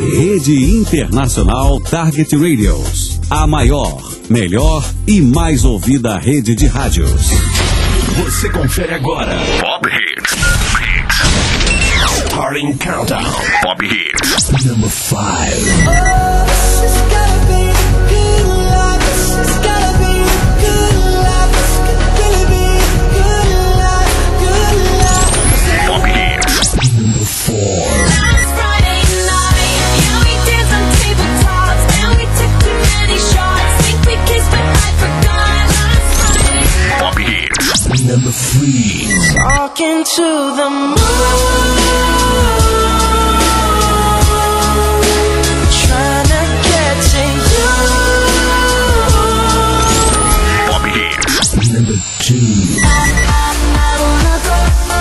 Rede Internacional Target Radios. A maior, melhor e mais ouvida rede de rádios. Você confere agora Pop Hits. Starting Countdown. Pop Hits. Number 5. Pop Hits. Number 4. Number 3. Talking to the moon, trying to get to you. Pop Hits. Number 2. I wanna go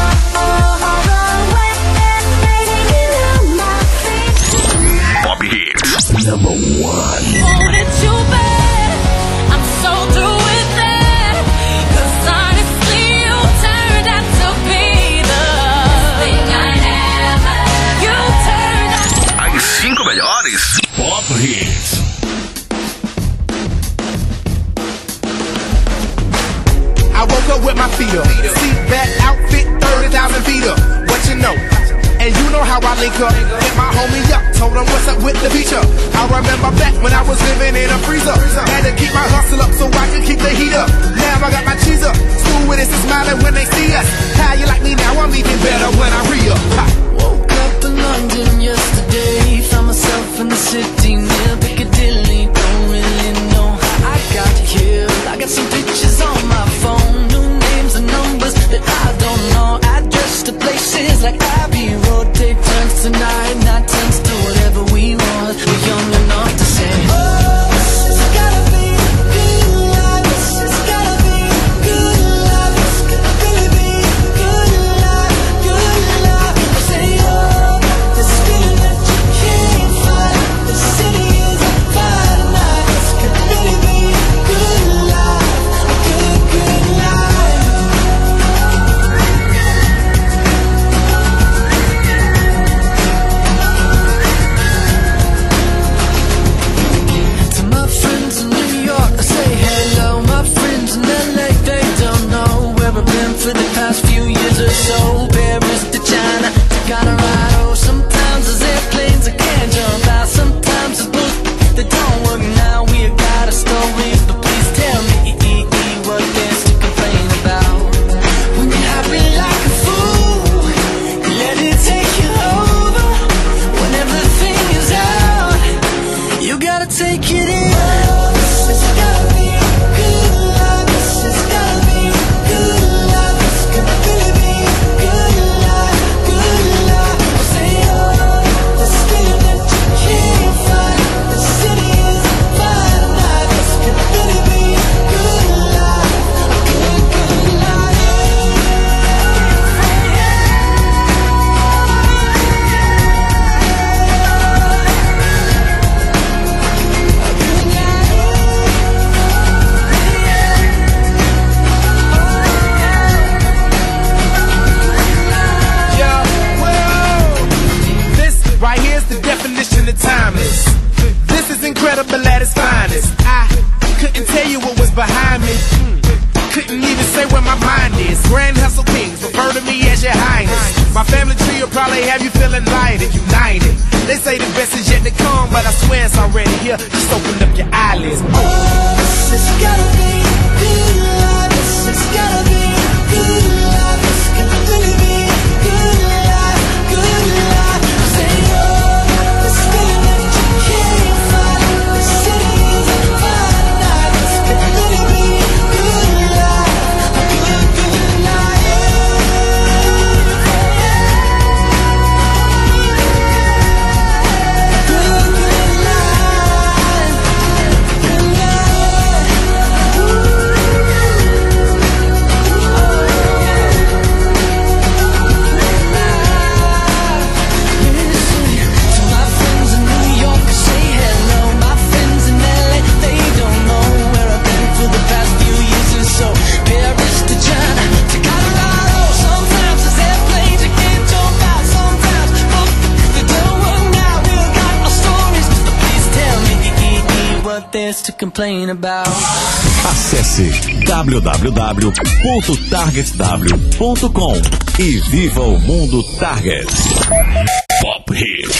away, on my feet. Pop Hits. Number 1. Wanted you bad, I'm so through with that. 'Cause honestly, you turned out to be the thing I ever. You turned out to As 5 melhores Pop Hits. I woke up with my feet up. Seat back, outfit, 30,000 feet up. What you know? And you know how I link up. Hit my homie up, told him what's up with the feature. I remember back when I was living in a freezer. Had to keep my hustle up so I could keep the heat up. Now I got my cheese up. School with us and smiling when they see us. How you like me now? I'm even better when I re-up. woke up in London yesterday. Found myself in the city near Piccadilly. Don't really know how I got here. I got some pictures on my phone, new names and numbers that I don't know. Address to places like Abbey Road. Take turns tonight, not turns to whatever we want. We're young enough to say, oh, it's gotta be good love. It's gotta be good love. It's gotta really be good love, good love. I say, oh, this feeling that you can't find. The city is on fire tonight. It's gotta really be good love, a good, good life. To my friends in New York, I say hello. My friends in LA, they don't know where I've been for the past few years or so. Paris to China, to Colorado. Sometimes there's airplanes I can't jump out. Sometimes it's books that don't work now. We got a story, but please tell me what there's to complain about. When you're happy like a fool, let it take you over. When everything is out, you gotta take it in. It's gotta be good love. It's gotta be good love. It's gonna really be good love, good love. I say, oh, this feeling that you can't find. The city is on fire tonight. It's gonna really be good love, good, good life. Yeah, well, this right here's the definition of timeless. This is incredible at its finest. I couldn't tell you what was behind me. Couldn't even say where my mind is. Grand Hustle Kings, refer to me as your highness. My family tree will probably have you feeling light and united. They say the best is yet to come, but I swear it's already here. Just open up your eyelids. Oh, it's gotta be good love. It's gotta be good love. It's gonna really be good love, good love. I say, oh, this feeling that you can't find. The city is on fire tonight. It's gonna really be good love, a good, good life. Good, good life. Good life. this to complain about. Acesse www.targetw.com e viva o mundo Target. Pop Hits.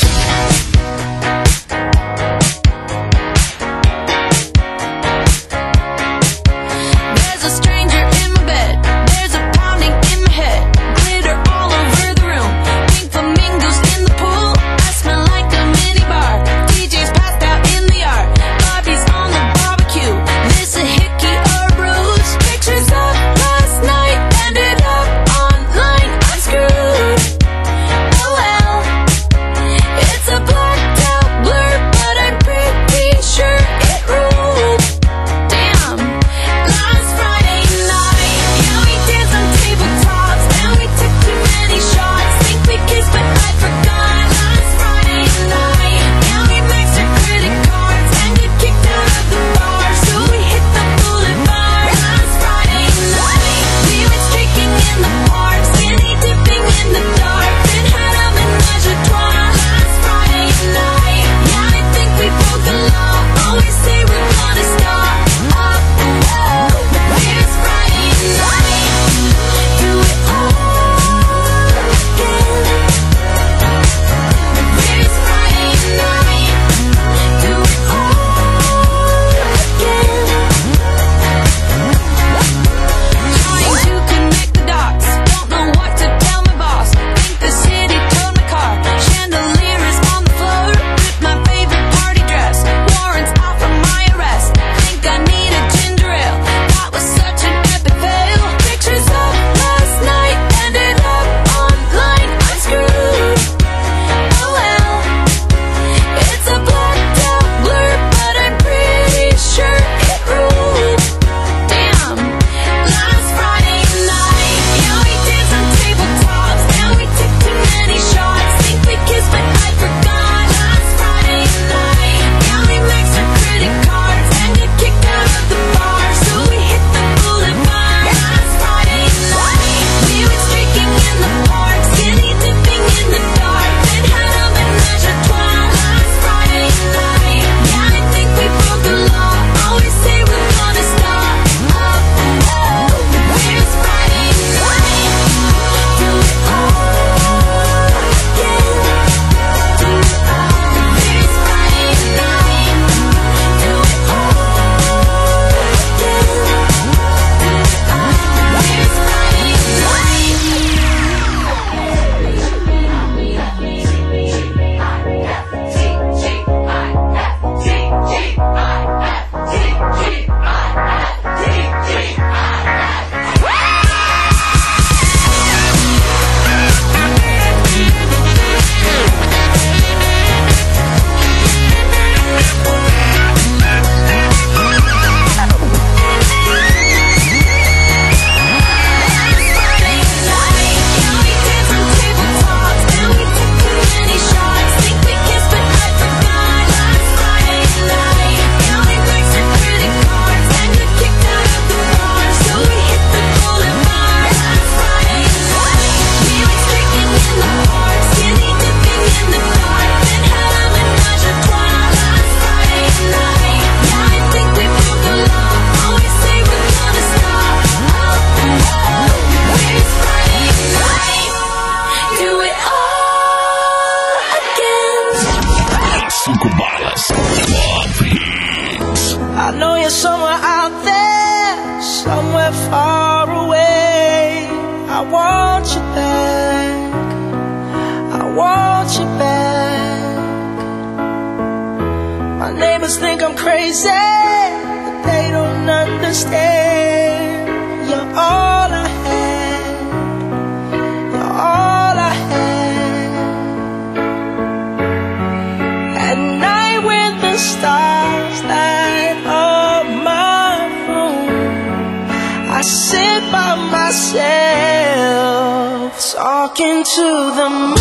Talking to the moon,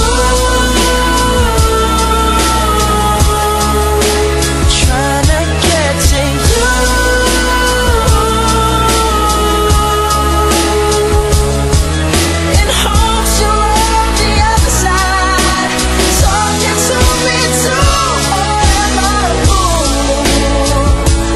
trying to get to you, in hopes you're on the other side. Talking to me too, or am I a fool?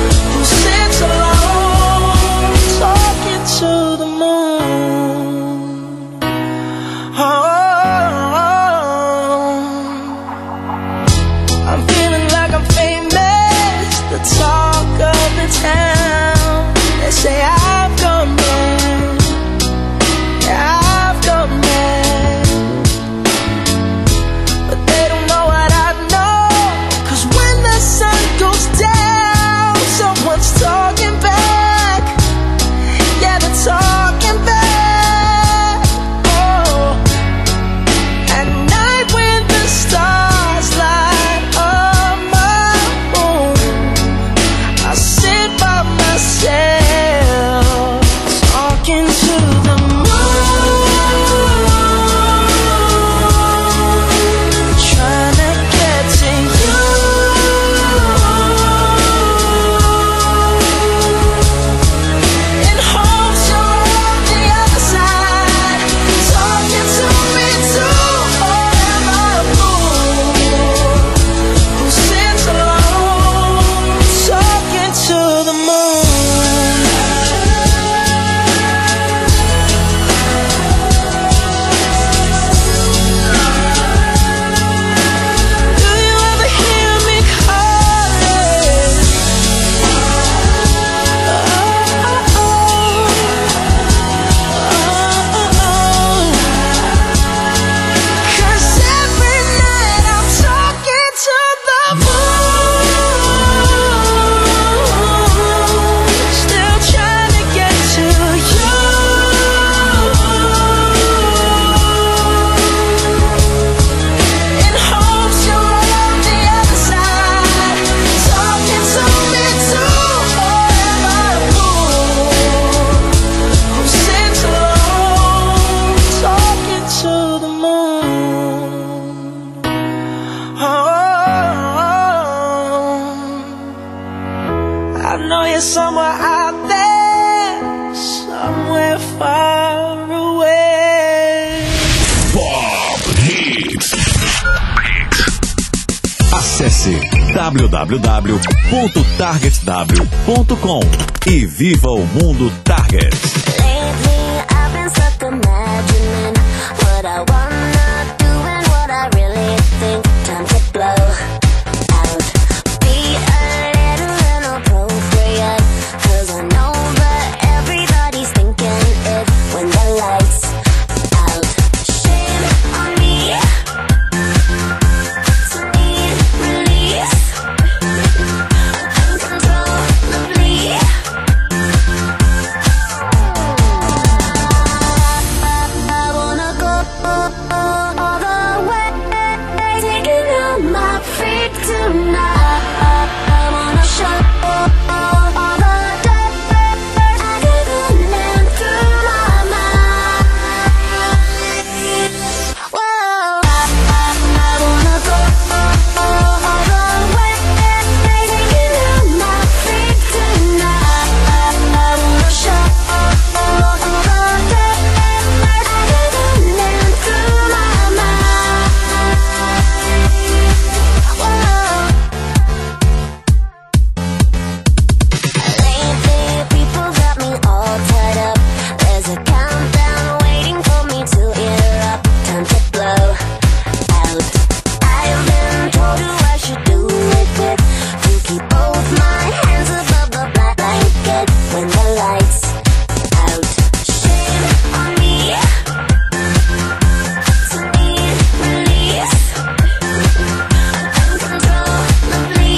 is somewhere out there, somewhere far away. Pop Hits. Acesse www.targetw.com e viva o mundo Target. Lately I've been stuck imagining what I wanna do and what I really think. Time to blow out. Be a little inappropriate, 'cause I know that everybody's thinking it when the lights out. Shame on me. To need release. Uncontrollably. I wanna go all the way, taking out my feet tonight. I wanna show all the dirt I didn't land through my mind. Whoa, I wanna go all the way, taking out my feet tonight. I wanna show all the dirt I didn't land through my mind. Whoa. Lately, people got me all tied up. There's a countdown waiting for me to erupt. Time to blow out. I've been told who I should do it with. To keep both my hands above the black blanket when the lights out. Shame on me. To need release. Uncontrollably.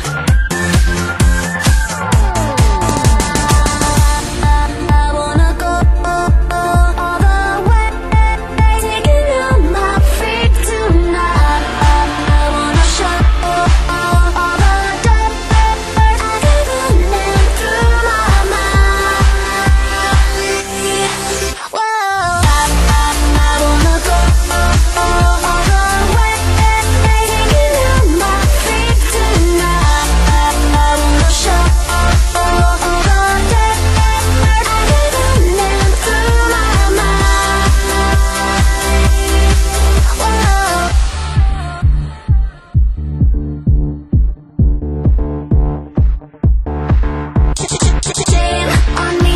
I wanna go all the way, taking out my feet tonight. I wanna show all the dirt I didn't land through my mind. Whoa, I wanna go all the way, taking out my feet tonight. I wanna show all the dirt I didn't land through my mind. Whoa. Shame on me.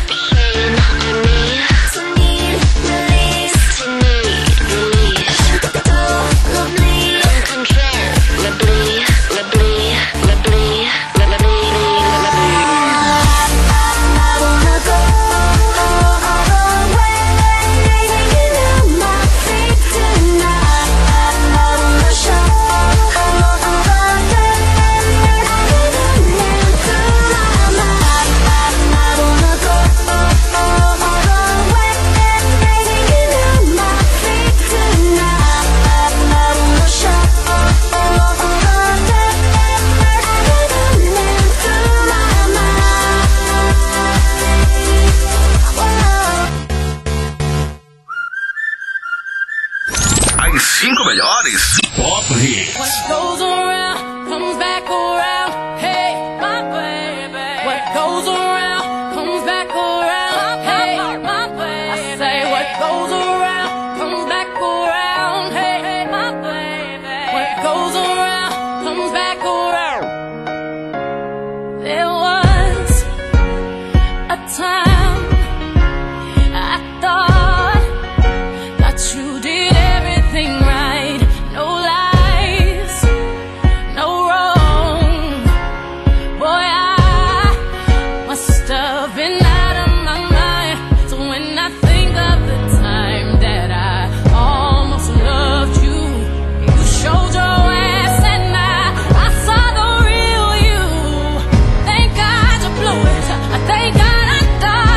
To need release. I wanna go all the way, taking out my feet tonight. I wanna show all the dirt I didn't land through my mind. I wanna go all the way, taking out my feet tonight. I wanna show all the dirt I didn't land through my mind. Whoa. As 5 melhores Pop Hits. What goes around comes back around. Hey, my baby. What goes around comes back around. Hey, my baby. I say what goes around comes back around. Hey, my baby. What goes around comes back around. There was a time I thought that you did everything right. No lies, no wrong. Boy, I must have been out of my mind. So when I think of the time that I almost loved you, you showed your ass and I saw the real you. Thank God you blew it. Thank God I died.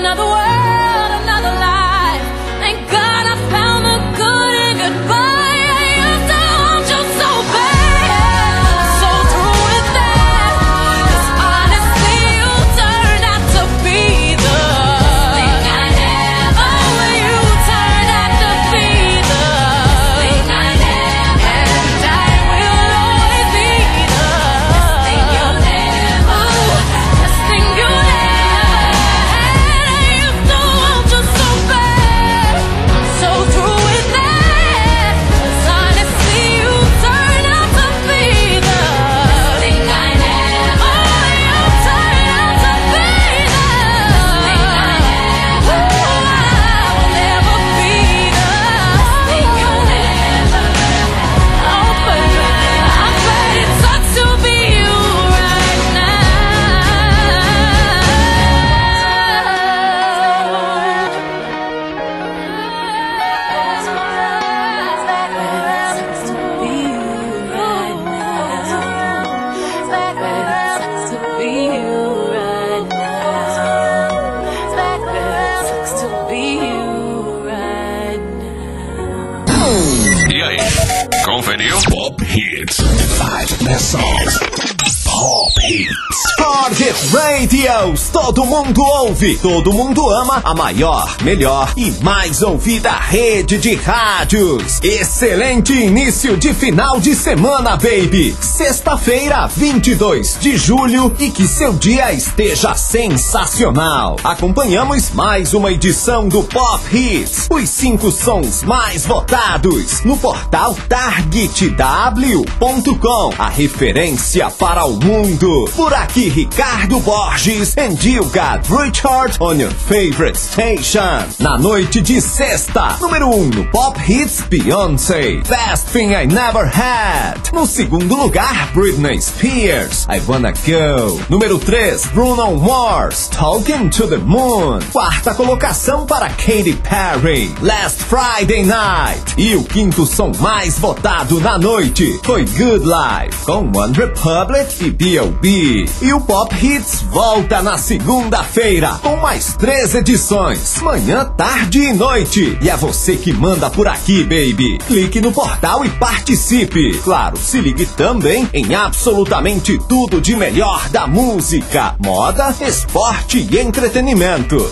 another world, another life. Thank God I found the good in goodbye. I used to want you so bad, so through with that. 'Cause honestly, you turned out to be the thing I never. Oh, you turned out to be the thing I never. And I will always be the thing you'll never. This thing you'll never had. I used to want you so bad, so through with that. 'Cause honestly, you turned out to be the thing I never. Oh, you turned out to be the thing I never. Ooh, I will never be the thing you'll never. Oh, but it sucks to be you right now. E aí, conferiu? Pop Hits. 5 best songs. Pop Hits. Target Radios, todo mundo ouve, todo mundo ama a maior, melhor e mais ouvida rede de rádios. Excelente início de final de semana, baby. Sexta-feira, 22 de julho, e que seu dia esteja sensacional. Acompanhamos mais uma edição do Pop Hits, os 5 sons mais votados no portal targetw.com, a referência para o mundo. Por aqui, Ricardo Borges, and you got Richard on your favorite station. Na noite de sexta, número 1 no Pop Hits, Beyoncé, Best Thing I Never Had. No segundo lugar, Britney Spears, I Wanna Go. Número 3, Bruno Mars, Talking to the Moon. Quarta colocação para Katy Perry, Last Friday Night. E o quinto som mais votado na noite foi Good Life, com One Republic e B.O.B. E o Pop Hits volta na segunda-feira com mais 3 edições, manhã, tarde e noite. E é você que manda por aqui, baby. Clique no portal e participe. Claro, se ligue também em absolutamente tudo de melhor da música, moda, esporte e entretenimento.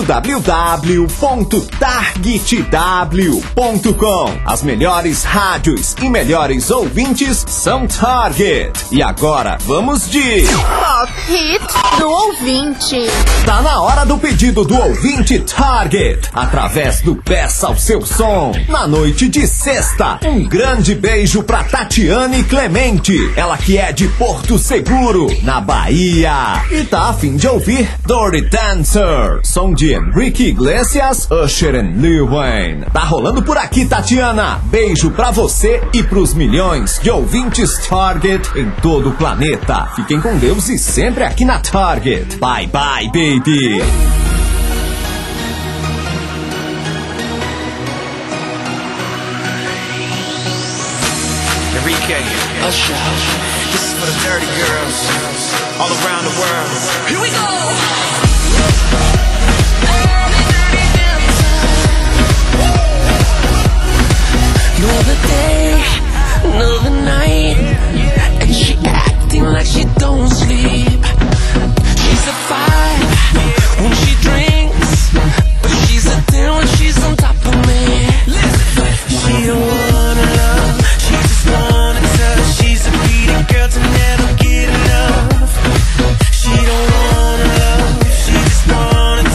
www.targetw.com. As melhores rádios e melhores ouvintes são Target. E agora, vamos de Pop Hit do ouvinte. Tá na hora do pedido do ouvinte Target, através do Peça o Seu Som. Na noite de sexta, um grande beijo pra Tatiane Clemente, ela que é de Porto Seguro, na Bahia, e tá a fim de ouvir Dirty Dancer, som de Enrique Iglesias, Usher e Lil Wayne. Tá rolando por aqui, Tatiana. Beijo pra você e pros milhões de ouvintes Target em todo o planeta. Fiquem com Deus e sempre aqui na Target. Bye bye, baby. Enrique, Usher, this is for the dirty girls all around the world. Here we go! Another day, another night, and she acting like she don't sleep. She's a 5 when she drinks, but she's a 10 when she's on top of me. She don't wanna love, she just wanna touch. She's a greedy girl to never get enough. She don't wanna love, she just wanna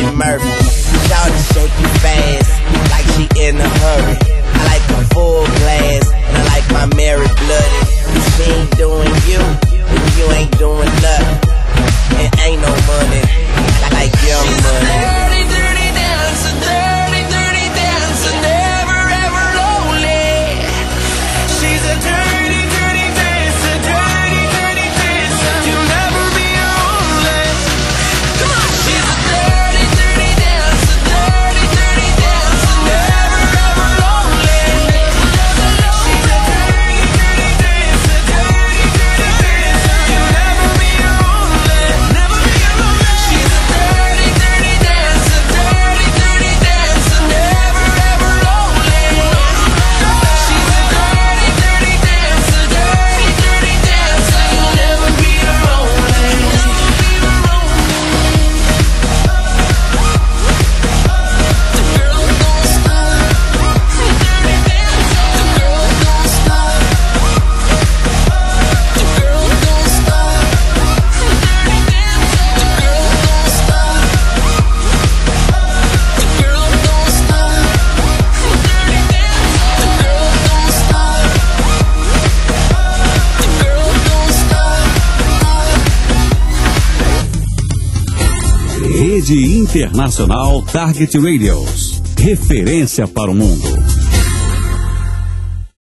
Eddie Murphy. Shawty shaking fast, like she in a hurry. I like a full glass, and I like my Mary blooded. She ain't doing you, and you ain't doing nothing. It ain't no money, like young money. Dirty, dirty dancer, dirty, dirty dancer, never ever lonely. She's a dirty, dirty dancer, dirty, dirty dancer. You'll never be lonely. Come on, she's a dirty, dirty dancer, dirty, dirty dancer, never ever lonely. She's a dirty, dirty dancer, dirty, dirty dancer. You'll never be lonely, never be lonely. She's a dirty, dirty dancer, dirty, dirty dancer, never ever lonely. She's a dirty, dirty dancer, dirty, dirty dancer. You'll never be lonely. The girl don't stop. The girl don't stop. The girl don't stop. The girl don't stop. The girl don't stop. The girl don't stop. The girl don't stop. Rede Internacional Target Radios. Referência para o mundo.